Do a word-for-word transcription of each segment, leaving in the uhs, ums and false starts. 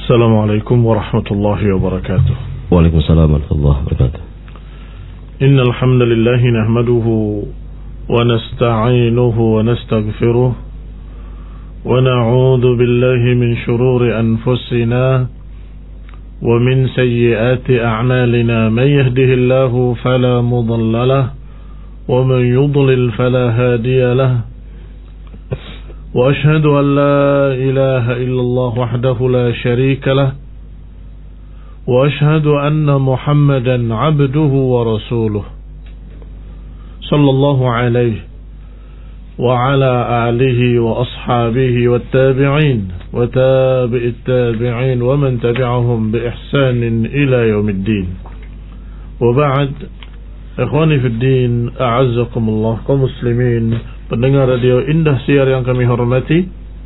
Assalamualaikum warahmatullahi wabarakatuh. Waalaikumsalam warahmatullahi wabarakatuh. Innal hamdalillah nahmaduhu wa nasta'inuhu wa nastaghfiruh wa na'udzu billahi min shururi anfusina wa min sayyiati a'malina man yahdihillahu fala mudilla lahu wa man yudlil fala hadiya lahu. وأشهد أن لا إله إلا الله وحده لا شريك له وأشهد أن محمدا عبده ورسوله صلى الله عليه وعلى آله وأصحابه والتابعين وتابع التابعين ومن تبعهم بإحسان إلى يوم الدين وبعد إخواني في الدين أعزكم الله كمسلمين pendengar radio Indah Siar yang kami hormati,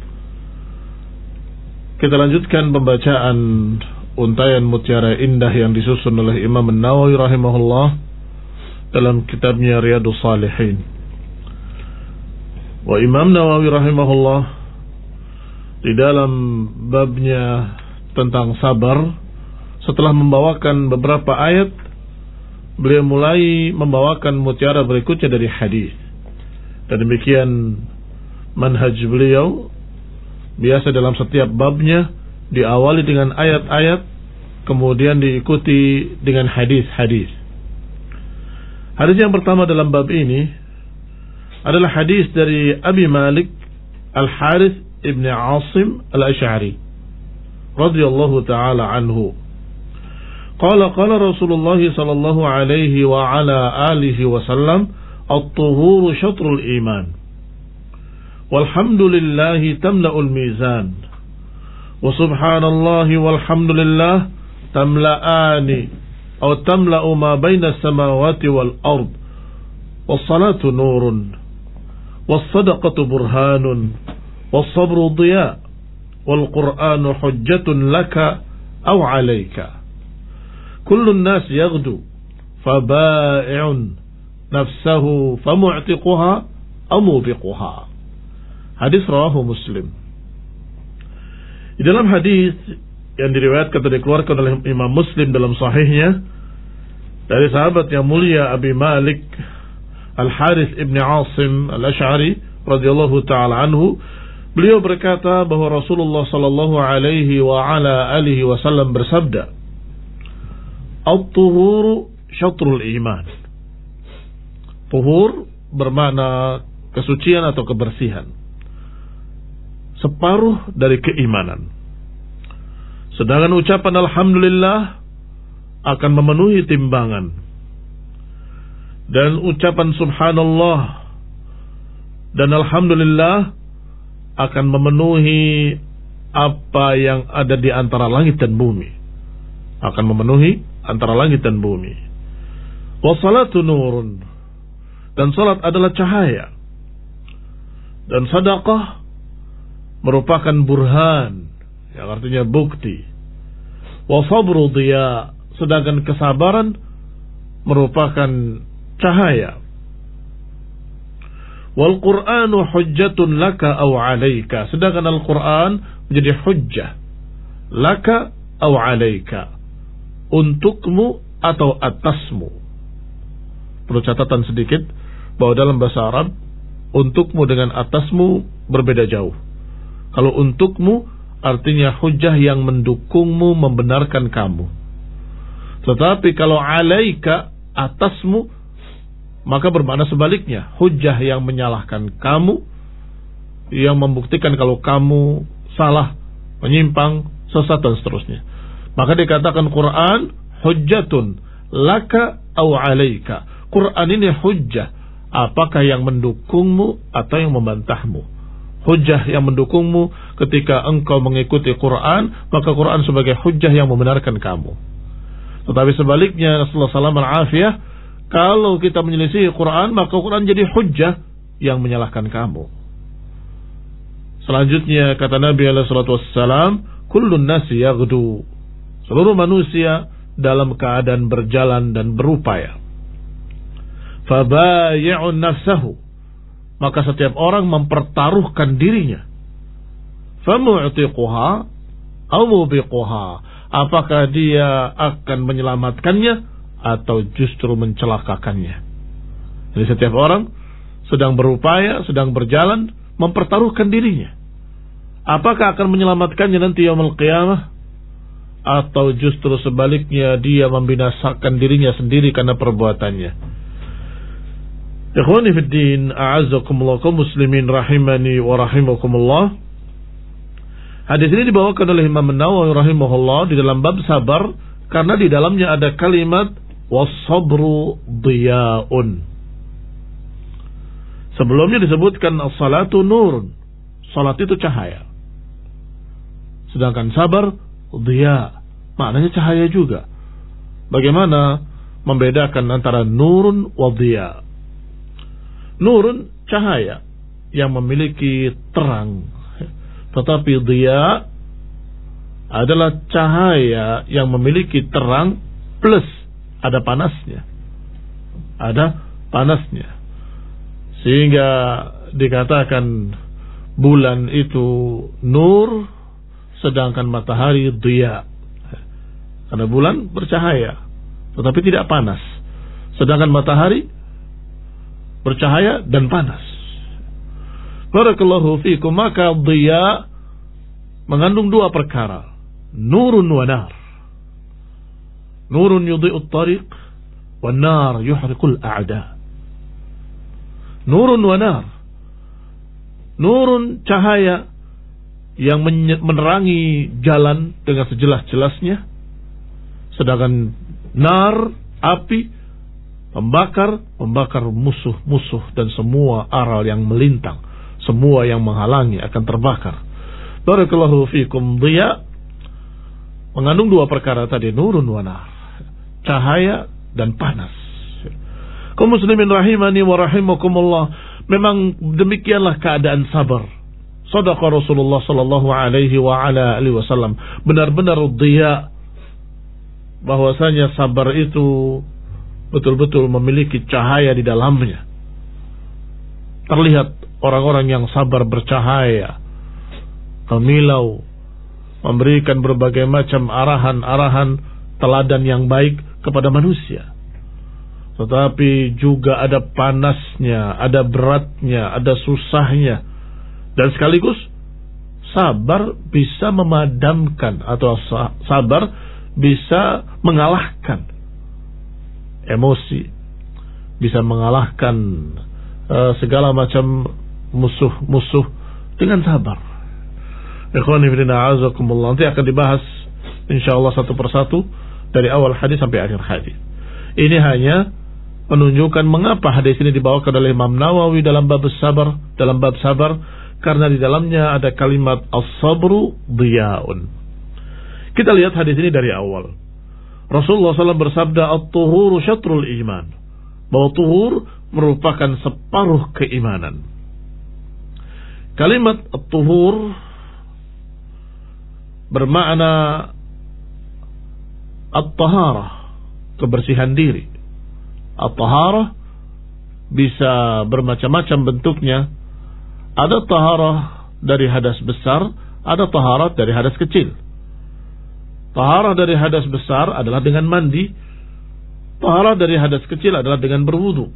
kita lanjutkan pembacaan Untayan Mutiara Indah yang disusun oleh Imam An-Nawawi rahimahullah dalam kitabnya Riyadhus Shalihin. Wa Imam Nawawi rahimahullah di dalam babnya tentang sabar, setelah membawakan beberapa ayat, beliau mulai membawakan mutiara berikutnya dari hadis. Dan demikian manhaj beliau, biasa dalam setiap babnya diawali dengan ayat-ayat, kemudian diikuti dengan hadis-hadis. Hadis yang pertama dalam bab ini adalah hadis dari Abi Malik Al-Harith ibn Asim Al-Ash'ari radhiyallahu ta'ala anhu. Qala qala Rasulullah sallallahu alaihi wa ala alihi wa sallam, الطهور شطر الإيمان والحمد لله تملأ الميزان وسبحان الله والحمد لله تملأان أو تملأ ما بين السماوات والأرض والصلاة نور والصدقة برهان والصبر ضياء والقرآن حجة لك أو عليك كل الناس يغدو فبائع nafsahu famu'tiquha aw mubiquha. Hadis rawahu Muslim. Di dalam hadis yang diriwayatkan atau dikeluarkan oleh Imam Muslim dalam sahihnya dari sahabat yang mulia Abi Malik Al-Harith ibn Asim Al-Ash'ari radhiyallahu ta'ala anhu, beliau berkata bahwa Rasulullah sallallahu alaihi wa ala alihi wasallam bersabda, "At-tuhuru syatrul iman." Tuhur bermakna kesucian atau kebersihan, separuh dari keimanan. Sedangkan ucapan alhamdulillah akan memenuhi timbangan, dan ucapan subhanallah dan alhamdulillah akan memenuhi apa yang ada di antara langit dan bumi, akan memenuhi antara langit dan bumi. Wassalatu nurun, dan salat adalah cahaya, dan sedekah merupakan burhan, yang artinya bukti. Wa sabru diya, sedangkan kesabaran merupakan cahaya. Wal Qur'anu hujjatun laka aw alayka, sedangkan Al-Qur'an menjadi hujjah laka aw alayka, untukmu atau atasmu. Perlu catatan sedikit bahwa dalam bahasa Arab untukmu dengan atasmu berbeda jauh. Kalau untukmu artinya hujjah yang mendukungmu, membenarkan kamu. Tetapi kalau alaika, atasmu, maka bermakna sebaliknya, hujjah yang menyalahkan kamu, yang membuktikan kalau kamu salah, menyimpang, sesat dan seterusnya. Maka dikatakan Quran hujjatun laka aw alaika. Quran ini hujjah, apakah yang mendukungmu atau yang membantahmu. Hujjah yang mendukungmu ketika engkau mengikuti Quran, maka Quran sebagai hujjah yang membenarkan kamu. Tetapi sebaliknya, Rasulullah sallallahu alaihi wasallam, kalau kita menyelisih Quran, maka Quran jadi hujjah yang menyalahkan kamu. Selanjutnya kata Nabi alaihi salatu wassalam, kullun nasi yaghdu, seluruh manusia dalam keadaan berjalan dan berupaya. Fabayi'un nafsahu, maka setiap orang mempertaruhkan dirinya. Famu'tiquha aw mubiquha, apakah dia akan menyelamatkannya atau justru mencelakakannya. Jadi setiap orang sedang berupaya, sedang berjalan mempertaruhkan dirinya. Apakah akan menyelamatkannya nanti yaumul qiyamah atau justru sebaliknya dia membinasakan dirinya sendiri karena perbuatannya. Ikhwani fid din, a'azzakumullah, kaum muslimin rahimani wa rahimakumullah. Hadis ini dibawakan oleh Imam Nawawi rahimahullah di dalam bab sabar karena di dalamnya ada kalimat was-sabru diya'un. Sebelumnya disebutkan as-salatu nurun, salat itu cahaya. Sedangkan sabar diya, maknanya cahaya juga. Bagaimana membedakan antara nurun wa diya? Nurun cahaya yang memiliki terang, tetapi diya adalah cahaya yang memiliki terang plus ada panasnya. Ada panasnya. Sehingga dikatakan bulan itu nur, sedangkan matahari diya. Karena bulan bercahaya tetapi tidak panas, sedangkan matahari bercahaya dan panas. Barakallahu fikum. Maka diya mengandung dua perkara, nurun wa nar. Nurun yudhi'ut tariq wa nar yuhriqul a'da. Nurun wa nar. Nurun cahaya yang menerangi jalan dengan sejelas-jelasnya, sedangkan nar api membakar membakar musuh-musuh dan semua aral yang melintang, semua yang menghalangi akan terbakar. Barakallahu fikum. Diya mengandung dua perkara tadi, nurun wa nar, cahaya dan panas. Kaum muslimin rahimani wa rahimakumullah, memang demikianlah keadaan sabar. Shadaqa Rasulullah sallallahu alaihi wa ala alihi wasallam. Benar-benar diya, bahwasanya sabar itu betul-betul memiliki cahaya di dalamnya. Terlihat orang-orang yang sabar bercahaya, kemilau, memberikan berbagai macam arahan-arahan teladan yang baik kepada manusia. Tetapi juga ada panasnya, ada beratnya, ada susahnya. Dan sekaligus sabar bisa memadamkan atau sabar bisa mengalahkan emosi, bisa mengalahkan uh, segala macam musuh-musuh dengan sabar. Ikhwani fillah, a'azakumullah. Nanti akan dibahas insyaallah satu persatu dari awal hadis sampai akhir hadis. Ini hanya menunjukkan mengapa hadis ini dibawakan oleh Imam Nawawi dalam bab sabar, dalam bab sabar, karena di dalamnya ada kalimat as-sabru diya'un. Kita lihat hadis ini dari awal. Rasulullah shallallahu alaihi wasallam bersabda, at-tuhuru syatrul iman, bahwa tuhur merupakan separuh keimanan. Kalimat at-tuhur bermakna at-taharah, kebersihan diri. At-taharah bisa bermacam-macam bentuknya. Ada taharah dari hadas besar, ada taharah dari hadas kecil. Taharah dari hadas besar adalah dengan mandi. Taharah dari hadas kecil adalah dengan berwudu.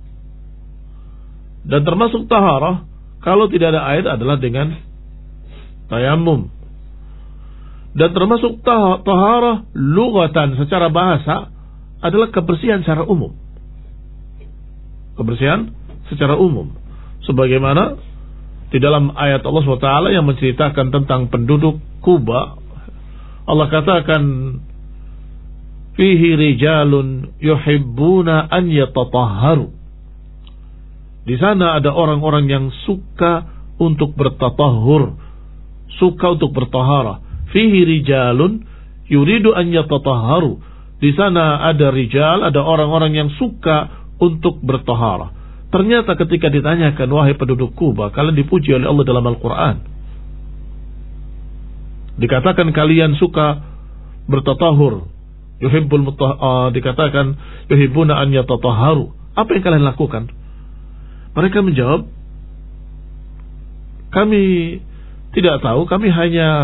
Dan termasuk taharah kalau tidak ada air adalah dengan tayamum. Dan termasuk taharah lughatan secara bahasa adalah kebersihan secara umum. Kebersihan secara umum. Sebagaimana di dalam ayat Allah subhanahu wa taala yang menceritakan tentang penduduk Kuba, Allah katakan, fihi rijalun yuhibbuna an yatatahharu. Di sana ada orang-orang yang suka untuk bertatahhur, suka untuk bertaharah. Fihi rijalun yuridu an yatatahharu. Di sana ada rijal, ada orang-orang yang suka untuk bertaharah. Ternyata ketika ditanyakan, wahai penduduk Kuba, kalian dipuji oleh Allah dalam Al-Quran. Dikatakan kalian suka bertatahur. Yuhibbul mutah, uh, dikatakan yuhibbuna an yatatahharu. Apa yang kalian lakukan? Mereka menjawab, kami tidak tahu, kami hanya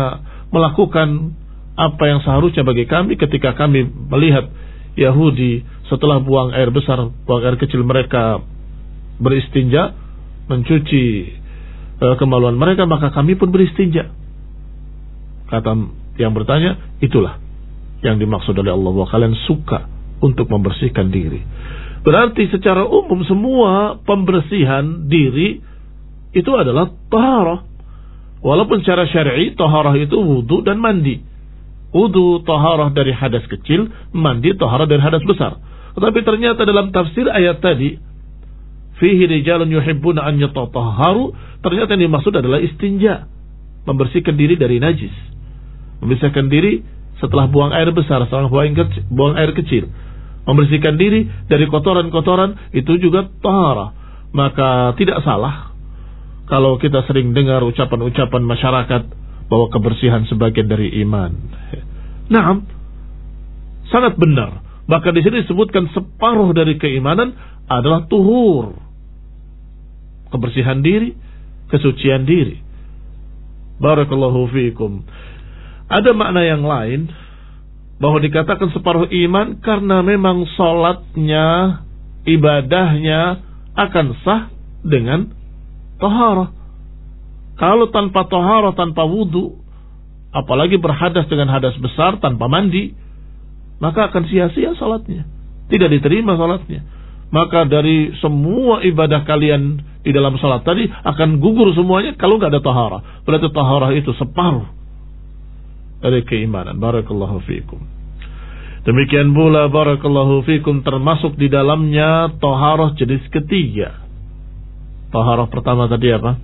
melakukan apa yang seharusnya bagi kami ketika kami melihat Yahudi setelah buang air besar, buang air kecil mereka beristinja, mencuci uh, kemaluan mereka, maka kami pun beristinja. Kata yang bertanya, itulah yang dimaksud oleh Allah, bahwa kalian suka untuk membersihkan diri. Berarti secara umum semua pembersihan diri itu adalah taharah. Walaupun secara syar'i taharah itu wudu dan mandi. Wudu taharah dari hadas kecil, mandi taharah dari hadas besar. Tetapi ternyata dalam tafsir ayat tadi, fihi rijalun yuhibbuna an yatatahharu, ternyata yang dimaksud adalah istinja, membersihkan diri dari najis, membersihkan diri setelah buang air besar, setelah buang, kecil, buang air kecil, membersihkan diri dari kotoran-kotoran, itu juga taharah. Maka tidak salah kalau kita sering dengar ucapan-ucapan masyarakat bahwa kebersihan sebagian dari iman. Naam, sangat benar. Bahkan di sini disebutkan separuh dari keimanan adalah tuhur, kebersihan diri, kesucian diri. Barakallahu fiikum. Ada makna yang lain bahwa dikatakan separuh iman karena memang salatnya, ibadahnya akan sah dengan taharah. Kalau tanpa taharah, tanpa wudu, apalagi berhadas dengan hadas besar tanpa mandi, maka akan sia-sia salatnya, tidak diterima salatnya. Maka dari semua ibadah kalian di dalam salat tadi akan gugur semuanya kalau nggak ada taharah. Berarti taharah itu separuh dari keimanan. Barakallahu fiikum. Demikian pula barakallahu fiikum termasuk di dalamnya taharah jenis ketiga. Taharah pertama tadi apa?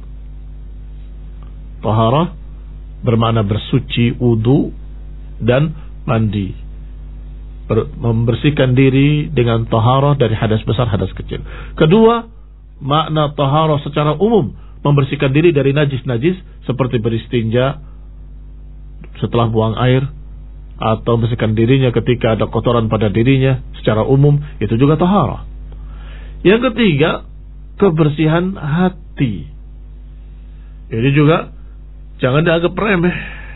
Taharah bermakna bersuci, wudu dan mandi. Ber- membersihkan diri dengan taharah dari hadas besar, hadas kecil. Kedua, makna taharah secara umum, membersihkan diri dari najis-najis seperti beristinja setelah buang air, atau membersihkan dirinya ketika ada kotoran pada dirinya, secara umum itu juga taharah. Yang ketiga, kebersihan hati. Ini juga jangan dianggap remeh,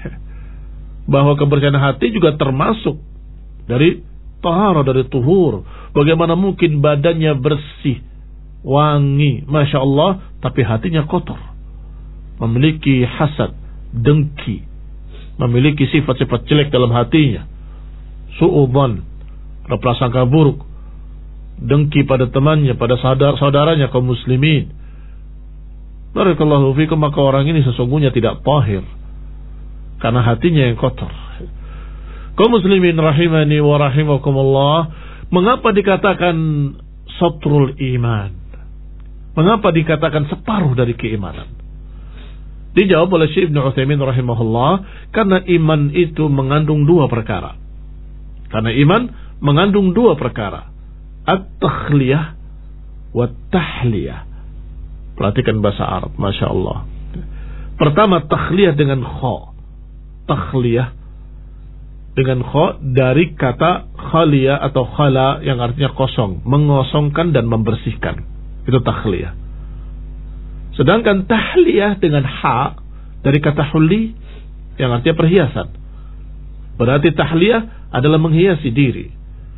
bahwa kebersihan hati juga termasuk dari taharah, dari tuhur. Bagaimana mungkin badannya bersih, wangi, masya Allah, tapi hatinya kotor, memiliki hasad, dengki, memiliki sifat-sifat jelek dalam hatinya, su'udzan, prasangka buruk, dengki pada temannya, pada saudara-saudaranya kaum muslimin. Barakallahu fikum, maka orang ini sesungguhnya tidak tahir karena hatinya yang kotor. Kaum muslimin rahimani wa rahimakumullah, mengapa dikatakan satrul iman? Mengapa dikatakan separuh dari keimanan? Dijawab oleh Syekh Ibnu Utsaimin rahimahullah, karena iman itu mengandung dua perkara. Karena iman mengandung dua perkara, at-takhliyah wa tahliyah. Perhatikan bahasa Arab, masya Allah. Pertama, takhliyah dengan kha. Takhliyah dengan kha dari kata khaliyah atau khala yang artinya kosong, mengosongkan dan membersihkan. Itu takhliyah. Sedangkan tahliyah dengan ha dari kata hulli yang artinya perhiasan. Berarti tahliyah adalah menghiasi diri.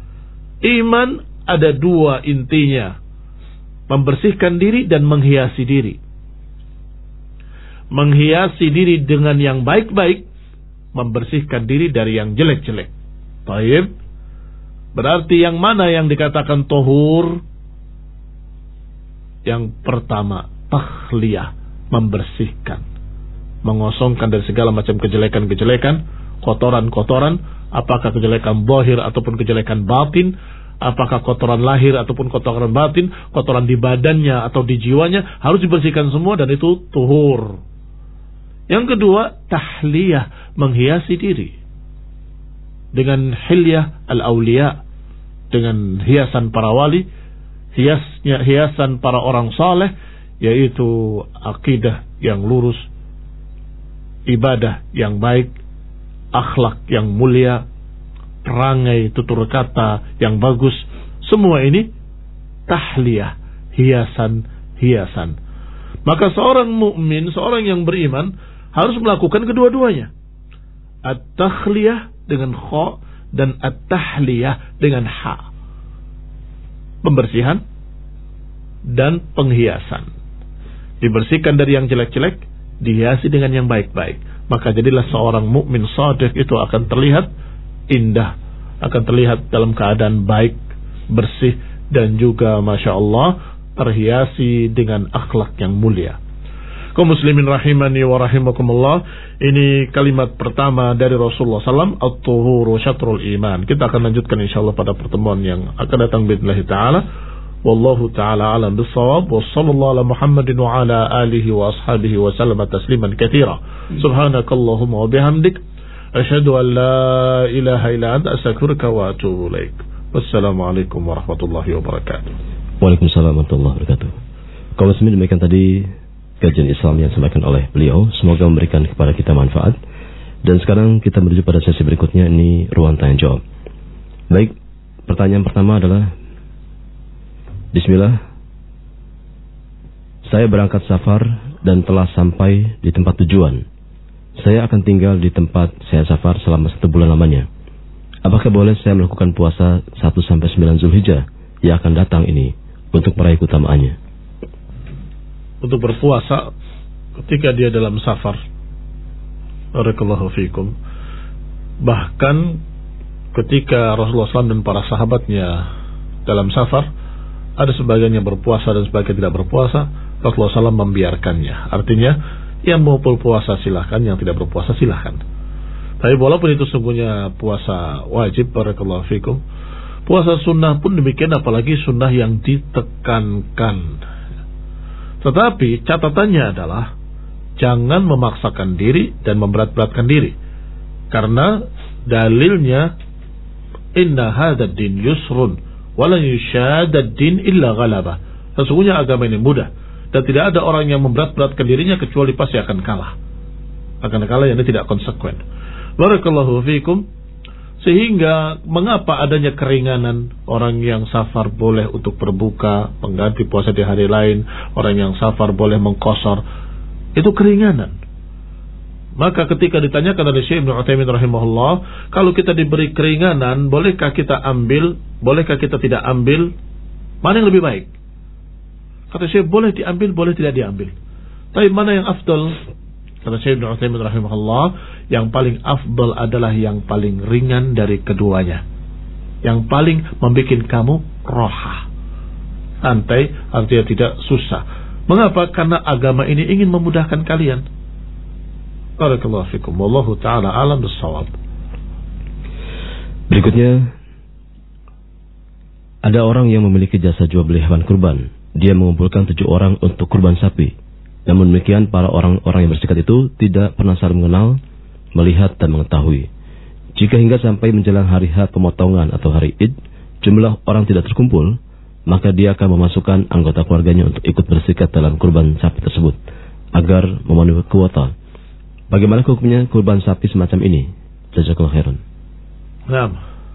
Iman ada dua intinya, membersihkan diri dan menghiasi diri. Menghiasi diri dengan yang baik-baik, membersihkan diri dari yang jelek-jelek. Taib. Berarti yang mana yang dikatakan tohur? Yang pertama, takhliyah, membersihkan, mengosongkan dari segala macam kejelekan-kejelekan, kotoran-kotoran, apakah kejelekan zahir ataupun kejelekan batin, apakah kotoran lahir ataupun kotoran batin, kotoran di badannya atau di jiwanya, harus dibersihkan semua, dan itu tuhur. Yang kedua, tahliyah, menghiasi diri dengan hilyah al-awliya, dengan hiasan para wali, hiasnya hiasan para orang saleh, yaitu akidah yang lurus, ibadah yang baik, akhlak yang mulia, perangai tutur kata yang bagus. Semua ini tahliyah, hiasan-hiasan. Maka seorang mukmin, seorang yang beriman harus melakukan kedua-duanya. At-takhliyah dengan kha dan at-tahliyah dengan ha. Pembersihan dan penghiasan. Dibersihkan dari yang jelek-jelek, dihiasi dengan yang baik-baik. Maka jadilah seorang mukmin shadiq itu akan terlihat indah, akan terlihat dalam keadaan baik, bersih, dan juga Masya Allah terhiasi dengan akhlak yang mulia. Kaum muslimin rahimani wa rahimakumullah, ini kalimat pertama dari Rasulullah sallallahu alaihi wasallam, at-tuhuru syatrul iman. Kita akan lanjutkan insyaallah pada pertemuan yang akan datang biidznillah taala. Wallahu taala alam bissawab. Wa sallallahu ala Muhammadin wa ala alihi wa ashabihi wa sallama tasliman katsira. Subhanakallahumma wa bihamdik asyhadu an la ilaha illa anta astaghfiruka wa atubu ilaik. Wassalamualaikum warahmatullahi wabarakatuh. Waalaikumsalam warahmatullahi wabarakatuh. Kaum muslimin, demikian tadi kajian Islam yang disampaikan oleh beliau. Semoga memberikan kepada kita manfaat. Dan sekarang kita menuju pada sesi berikutnya, ini ruang tanya jawab. Baik, pertanyaan pertama adalah, Bismillah, saya berangkat safar dan telah sampai di tempat tujuan. Saya akan tinggal di tempat saya safar selama satu bulan lamanya. Apakah boleh saya melakukan puasa satu sampai sembilan Zulhijjah yang akan datang ini untuk meraih keutamaannya? Untuk berpuasa ketika dia dalam safar, barakallahu fikum, bahkan ketika Rasulullah shallallahu alaihi wasallam dan para sahabatnya dalam safar, ada sebagian yang berpuasa dan sebagian tidak berpuasa, Rasulullah shallallahu alaihi wasallam membiarkannya. Artinya, yang mau berpuasa silahkan, yang tidak berpuasa silahkan. Tapi walaupun itu sungguhnya puasa wajib, barakallahu fikum, puasa sunnah pun demikian, apalagi sunnah yang ditekankan. Tetapi catatannya adalah jangan memaksakan diri dan memberat-beratkan diri. Karena dalilnya inna hadzal din yusrun wa la yushadad din illa ghalabah. Sesungguhnya agama ini mudah dan tidak ada orang yang memberat-beratkan dirinya kecuali pasti akan kalah. Akan kalah yang tidak konsekuen. Barakallahu fikum. Sehingga mengapa adanya keringanan, orang yang safar boleh untuk berbuka, mengganti puasa di hari lain, orang yang safar boleh mengqashar, itu keringanan. Maka ketika ditanyakan oleh Syekh Ibnu Utsaimin rahimahullah, kalau kita diberi keringanan, bolehkah kita ambil, bolehkah kita tidak ambil, mana yang lebih baik? Kata Syekh, boleh diambil, boleh tidak diambil. Tapi mana yang afdal? Kata Syekh Ibnu Utsaimin rahimahullah, yang paling afdal adalah yang paling ringan dari keduanya. Yang paling membuat kamu roha, santai, artinya tidak susah. Mengapa? Karena agama ini ingin memudahkan kalian. Barakallahu fikum. Wallahu ta'ala alam bissawab. Berikutnya, ada orang yang memiliki jasa jual beli hewan kurban. Dia mengumpulkan tujuh orang untuk kurban sapi. Namun demikian, para orang-orang yang bersikat itu tidak pernah saling mengenal, melihat dan mengetahui. Jika hingga sampai menjelang hari H pemotongan atau hari Id, jumlah orang tidak terkumpul, maka dia akan memasukkan anggota keluarganya untuk ikut bersikat dalam kurban sapi tersebut, agar memenuhi kuota. Bagaimana hukumnya kurban sapi semacam ini? Jazakallahu khairan. Nah,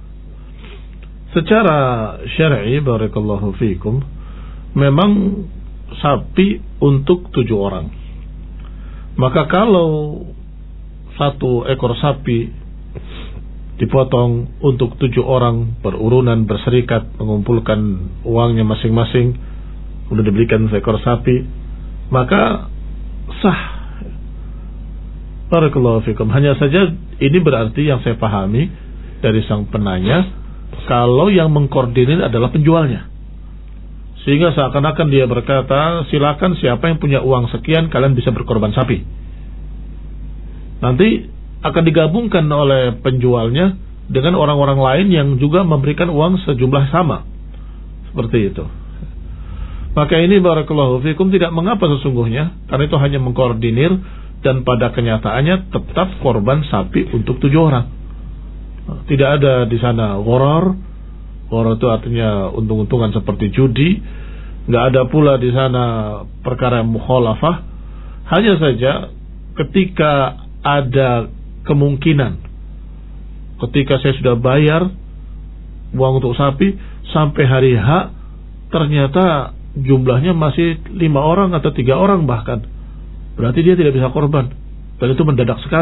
secara syar'i, barakallahu fikum, memang sapi untuk tujuh orang. Maka kalau satu ekor sapi dipotong untuk tujuh orang berurunan berserikat mengumpulkan uangnya masing-masing, kemudian diberikan seekor sapi, maka sah. Barakallahu fikum. Hanya saja ini berarti yang saya pahami dari sang penanya, kalau yang mengkoordinir adalah penjualnya. Sehingga seakan-akan dia berkata, silakan siapa yang punya uang sekian, kalian bisa berkorban sapi. Nanti akan digabungkan oleh penjualnya dengan orang-orang lain yang juga memberikan uang sejumlah sama. Seperti itu. Maka ini barakallahu fikum tidak mengapa sesungguhnya, karena itu hanya mengkoordinir, dan pada kenyataannya tetap korban sapi untuk tujuh orang. Tidak ada di sana gharar. Gharar itu artinya untung-untungan seperti judi. Nggak ada pula di sana perkara mukhalafah. Hanya saja ketika ada kemungkinan, ketika saya sudah bayar uang untuk sapi, sampai hari H ternyata jumlahnya masih lima orang atau tiga orang bahkan, berarti dia tidak bisa korban. Dan itu mendadak sekali.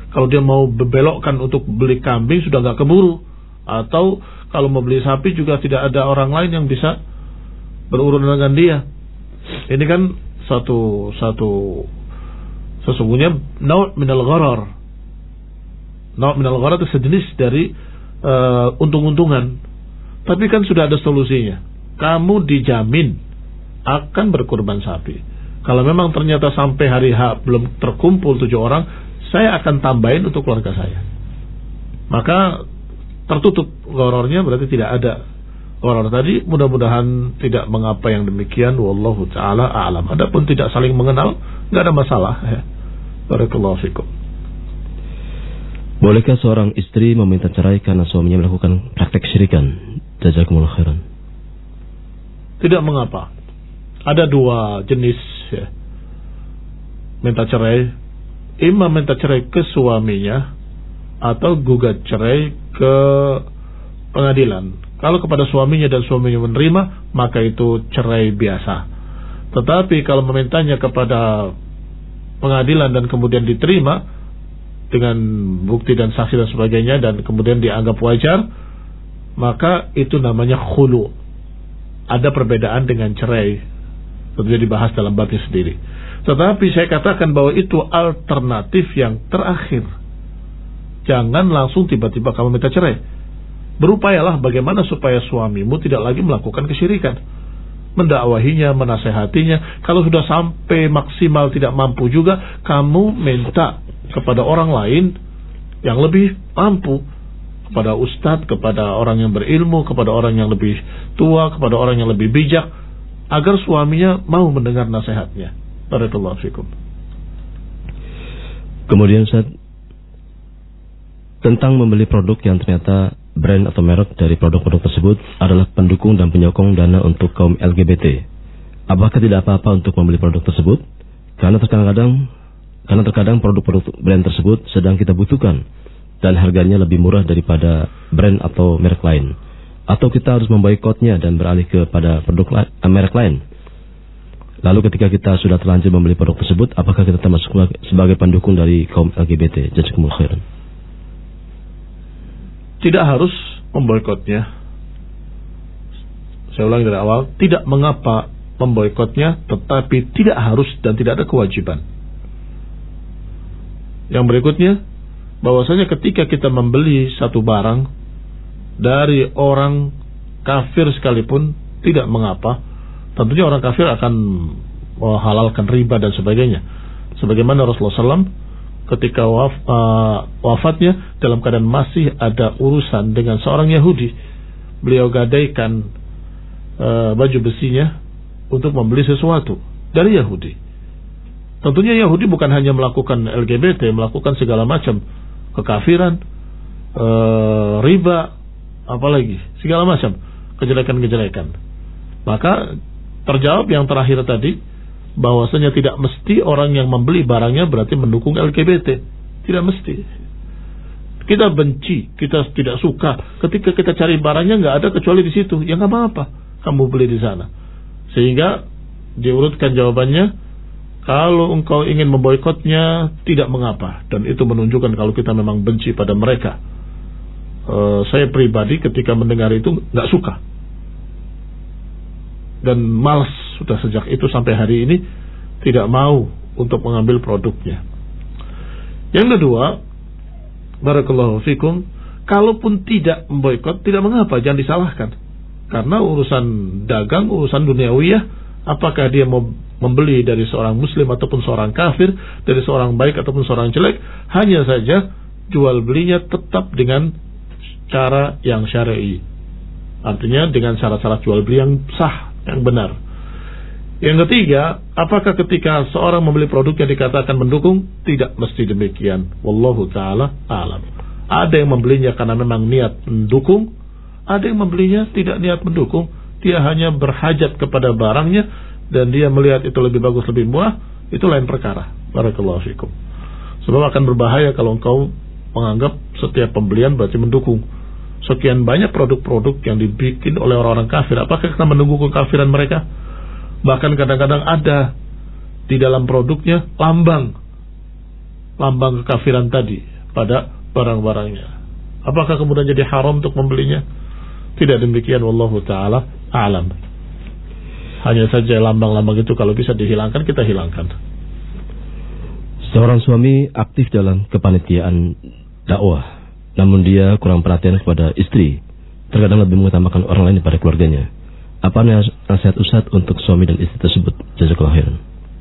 Kalau dia mau belokkan untuk beli kambing sudah nggak keburu, atau kalau mau beli sapi juga tidak ada orang lain yang bisa berurusan dengan dia. Ini kan satu satu sesungguhnya naw' minal gharar. Naw' minal gharar itu sejenis dari uh, untung-untungan. Tapi kan sudah ada solusinya. Kamu dijamin akan berkurban sapi. Kalau memang ternyata sampai hari H belum terkumpul tujuh orang, saya akan tambahin untuk keluarga saya. Maka tertutup ghararnya, berarti tidak ada gharar tadi. Mudah-mudahan tidak mengapa yang demikian. Wallahu ta'ala a'lam. Adapun tidak saling mengenal, nggak ada masalah ya. Barakallahu fikum. Bolehkah seorang istri meminta cerai karena suaminya melakukan praktek syirikan? Jazakumullah khairan. Tidak mengapa. Ada dua jenis ya, minta cerai. Imam minta cerai ke suaminya atau gugat cerai ke pengadilan. Kalau kepada suaminya dan suaminya menerima, maka itu cerai biasa. Tetapi kalau memintanya kepada pengadilan dan kemudian diterima dengan bukti dan saksi dan sebagainya, dan kemudian dianggap wajar, maka itu namanya khulu. Ada perbedaan dengan cerai, tentunya dibahas dalam babnya sendiri. Tetapi saya katakan bahwa itu alternatif yang terakhir. Jangan langsung tiba-tiba kamu minta cerai. Berupayalah bagaimana supaya suamimu tidak lagi melakukan kesyirikan. Mendakwahinya, menasehatinya. Kalau sudah sampai maksimal tidak mampu juga, kamu minta kepada orang lain yang lebih mampu, kepada ustadz, kepada orang yang berilmu, kepada orang yang lebih tua, kepada orang yang lebih bijak, agar suaminya mau mendengar nasihatnya. Barakallahu fikum. Kemudian Ustaz, tentang membeli produk yang ternyata brand atau merek dari produk-produk tersebut adalah pendukung dan penyokong dana untuk kaum L G B T. Apakah tidak apa-apa untuk membeli produk tersebut? Karena terkadang karena terkadang produk-produk brand tersebut sedang kita butuhkan dan harganya lebih murah daripada brand atau merek lain. Atau kita harus memboikotnya dan beralih kepada produk la- merek lain. Lalu ketika kita sudah terlanjur membeli produk tersebut, apakah kita termasuk sebagai pendukung dari kaum L G B T? Jazakumullah khairan. Tidak harus memboikotnya. Saya ulangi dari awal, tidak mengapa memboikotnya, tetapi tidak harus dan tidak ada kewajiban. Yang berikutnya, bahwasanya ketika kita membeli satu barang dari orang kafir sekalipun, tidak mengapa. Tentunya orang kafir akan menghalalkan riba dan sebagainya. Sebagaimana Rasulullah shallallahu alaihi wasallam ketika waf, uh, wafatnya dalam keadaan masih ada urusan dengan seorang Yahudi, beliau gadaikan uh, baju besinya untuk membeli sesuatu dari Yahudi. Tentunya Yahudi bukan hanya melakukan L G B T, melakukan segala macam kekafiran, uh, riba, apalagi segala macam kejelekan-kejelekan. Maka terjawab yang terakhir tadi, bahwasanya tidak mesti orang yang membeli barangnya berarti mendukung L G B T. Tidak mesti. Kita benci, kita tidak suka. Ketika kita cari barangnya nggak ada kecuali di situ, ya nggak apa-apa, kamu beli di sana. Sehingga diurutkan jawabannya, kalau engkau ingin memboikotnya tidak mengapa, dan itu menunjukkan kalau kita memang benci pada mereka. Uh, saya pribadi ketika mendengar itu nggak suka dan malas sudah sejak itu sampai hari ini, tidak mau untuk mengambil produknya. Yang kedua, barakallahu fikum, kalaupun tidak memboikot tidak mengapa, jangan disalahkan. Karena urusan dagang, urusan duniawiyah, apakah dia mau membeli dari seorang muslim ataupun seorang kafir, dari seorang baik ataupun seorang jelek, hanya saja jual belinya tetap dengan cara yang syar'i. Artinya dengan syarat-syarat jual beli yang sah, yang benar. Yang ketiga, apakah ketika seorang membeli produk yang dikatakan mendukung? Tidak mesti demikian. Wallahu ta'ala alam. Ada yang membelinya karena memang niat mendukung, ada yang membelinya tidak niat mendukung, dia hanya berhajat kepada barangnya dan dia melihat itu lebih bagus, lebih murah, itu lain perkara. Barakallahu fikum. Sebab akan berbahaya kalau engkau menganggap setiap pembelian berarti mendukung. Sekian banyak produk-produk yang dibikin oleh orang-orang kafir, apakah kita mendukung kekafiran mereka? Bahkan kadang-kadang ada di dalam produknya lambang lambang kekafiran tadi, pada barang-barangnya. Apakah kemudian jadi haram untuk membelinya? Tidak demikian, wallahu ta'ala a'lam. Hanya saja lambang-lambang itu kalau bisa dihilangkan, kita hilangkan. Seorang suami aktif dalam kepanitiaan dakwah, namun dia kurang perhatian kepada istri, terkadang lebih mengutamakan orang lain daripada keluarganya. Apa nasihat Ustaz untuk suami dan istri tersebut? Jazakallahu khairan.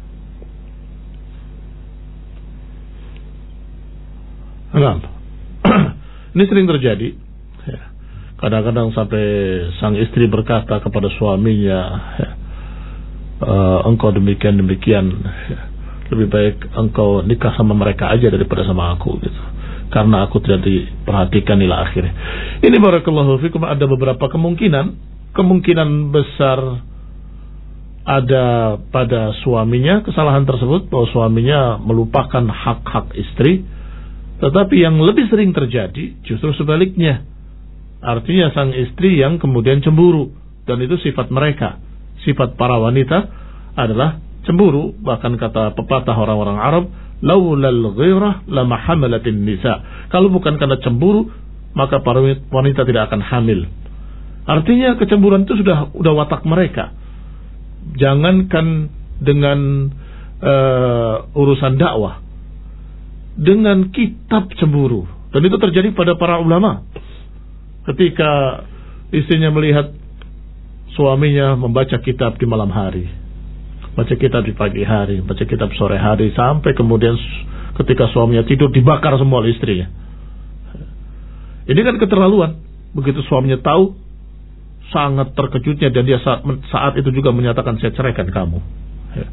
Nah, ini sering terjadi. Kadang-kadang sampai sang istri berkata kepada suaminya, e, engkau demikian demikian, lebih baik engkau nikah sama mereka aja daripada sama aku, gitu. Karena aku tidak diperhatikan ila akhirnya. Ini barakallahu fikum, ada beberapa kemungkinan. Kemungkinan besar ada pada suaminya kesalahan tersebut, bahwa suaminya melupakan hak-hak istri. Tetapi yang lebih sering terjadi justru sebaliknya. Artinya sang istri yang kemudian cemburu. Dan itu sifat mereka. Sifat para wanita adalah cemburu. Bahkan kata pepatah orang-orang Arab, laulal ghirah lama hamalatin nisa. Kalau bukan karena cemburu, maka para wanita tidak akan hamil. Artinya kecemburuan itu sudah udah watak mereka. Jangankan dengan uh, urusan dakwah, dengan kitab cemburu. Dan itu terjadi pada para ulama. Ketika istrinya melihat suaminya membaca kitab di malam hari, baca kitab di pagi hari, baca kitab sore hari, sampai kemudian ketika suaminya tidur dibakar semua oleh istrinya. Ini kan keterlaluan. Begitu suaminya tahu, sangat terkejutnya, dan dia saat, saat itu juga menyatakan, saya ceraikan kamu. Ya.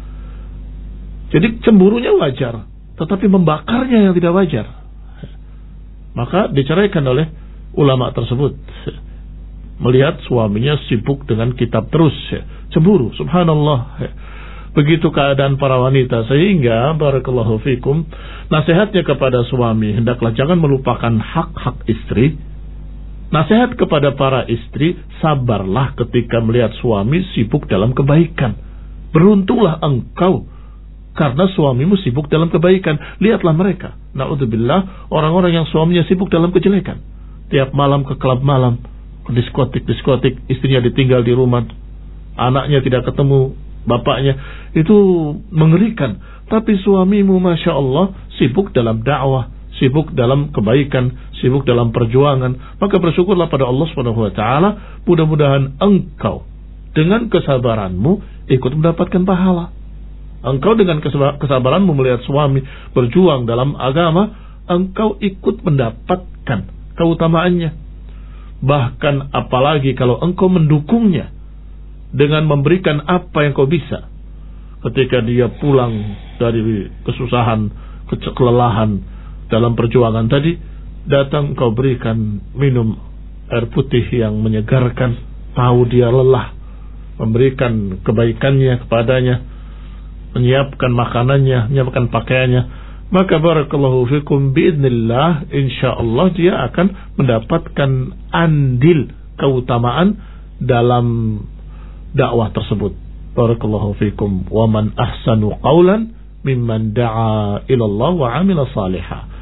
Jadi cemburunya wajar, tetapi membakarnya yang tidak wajar. Ya. Maka diceraikan oleh ulama tersebut. Ya. Melihat suaminya sibuk dengan kitab terus, ya. Cemburu, subhanallah. Ya. Begitu keadaan para wanita, sehingga barakallahu fikum, nasihatnya kepada suami, hendaklah jangan melupakan hak-hak istri. Nasihat kepada para istri, sabarlah ketika melihat suami sibuk dalam kebaikan. Beruntunglah engkau karena suamimu sibuk dalam kebaikan. Lihatlah mereka, na'udzubillah, orang-orang yang suaminya sibuk dalam kejelekan. Tiap malam ke klub malam, ke diskotik-diskotik, istrinya ditinggal di rumah, anaknya tidak ketemu bapaknya. Itu mengerikan. Tapi suamimu Masya Allah sibuk dalam dakwah, sibuk dalam kebaikan, sibuk dalam perjuangan. Maka bersyukurlah pada Allah subhanahu wa taala. Mudah-mudahan engkau dengan kesabaranmu ikut mendapatkan pahala. Engkau dengan kesabaranmu melihat suami berjuang dalam agama, engkau ikut mendapatkan keutamaannya. Bahkan apalagi kalau engkau mendukungnya dengan memberikan apa yang kau bisa. Ketika dia pulang dari kesusahan, kelelahan dalam perjuangan tadi, datang kau berikan minum air putih yang menyegarkan. Tahu dia lelah, memberikan kebaikannya kepadanya, menyiapkan makanannya, menyiapkan pakaiannya. Maka barakallahu fikum, biidznillah, insyaallah dia akan mendapatkan andil keutamaan dalam dakwah tersebut. Barakallahu fikum. Wa man ahsanu qawlan mimman da'a ilallah wa amila salihah.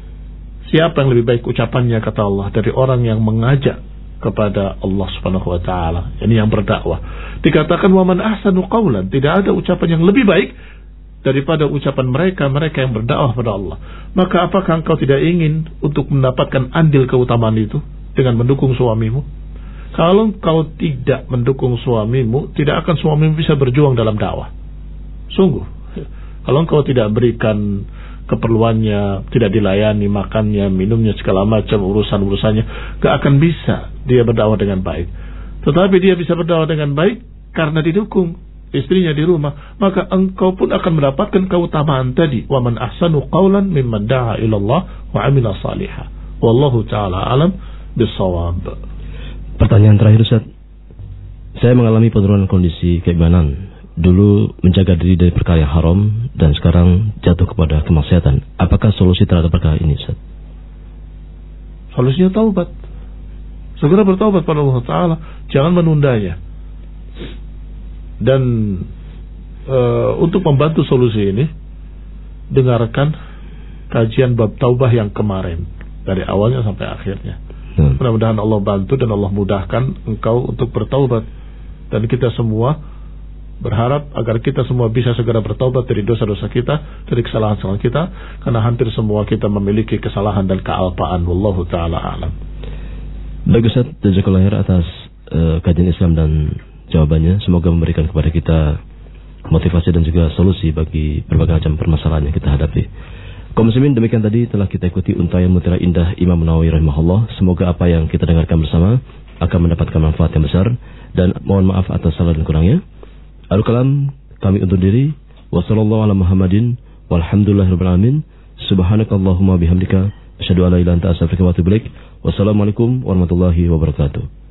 Siapa yang lebih baik ucapannya, kata Allah, dari orang yang mengajak kepada Allah subhanahu wa ta'ala, ini yang berdakwah. Dikatakan wa man ahsanu qawlan, tidak ada ucapan yang lebih baik daripada ucapan mereka, mereka yang berdakwah pada Allah. Maka apakah engkau tidak ingin untuk mendapatkan andil keutamaan itu dengan mendukung suamimu? Kalau engkau tidak mendukung suamimu, tidak akan suamimu bisa berjuang dalam dakwah. Sungguh. Kalau engkau tidak berikan keperluannya, tidak dilayani makannya, minumnya, segala macam urusan-urusannya, gak akan bisa dia berdakwah dengan baik. Tetapi dia bisa berdakwah dengan baik karena didukung istrinya di rumah. Maka engkau pun akan mendapatkan keutamaan tadi. Wa man ahsanu qawlan mimman da'a ilallah wa amila salihah. Wallahu ta'ala alam bisawab. Pertanyaan terakhir, Ustaz. Saya mengalami penurunan kondisi keimanan. Dulu menjaga diri dari perkara yang haram, dan sekarang jatuh kepada kemaksiatan. Apakah solusi terhadap perkara ini, Ustaz? Solusinya taubat. Segera bertaubat pada Allah Ta'ala. Jangan menundanya. Dan e, untuk membantu solusi ini, dengarkan kajian bab taubah yang kemarin dari awalnya sampai akhirnya. Hmm. Mudah-mudahan Allah bantu dan Allah mudahkan engkau untuk bertaubat, dan kita semua berharap agar kita semua bisa segera bertaubat dari dosa-dosa kita, dari kesalahan-kesalahan kita, karena hampir semua kita memiliki kesalahan dan kealpaan. Wallahu taala alam. Baik Ustaz, jazakallahu khair atas uh, kajian Islam dan jawabannya. Semoga memberikan kepada kita motivasi dan juga solusi bagi berbagai macam permasalahan yang kita hadapi. Kaum muslimin, demikian tadi telah kita ikuti untayan mutiara indah Imam Nawawi rahimahullah. Semoga apa yang kita dengarkan bersama akan mendapatkan manfaat yang besar, dan mohon maaf atas salah dan kurangnya. Al-Kalam kami undur diri. Wassallallahu ala Muhammadin walhamdulillahirabbil alamin. Subhanakallahumma bihamdika asyhadu an la ilaha illa anta astaghfiruka wa atubu ilaik. Wassalamualaikum warahmatullahi wabarakatuh.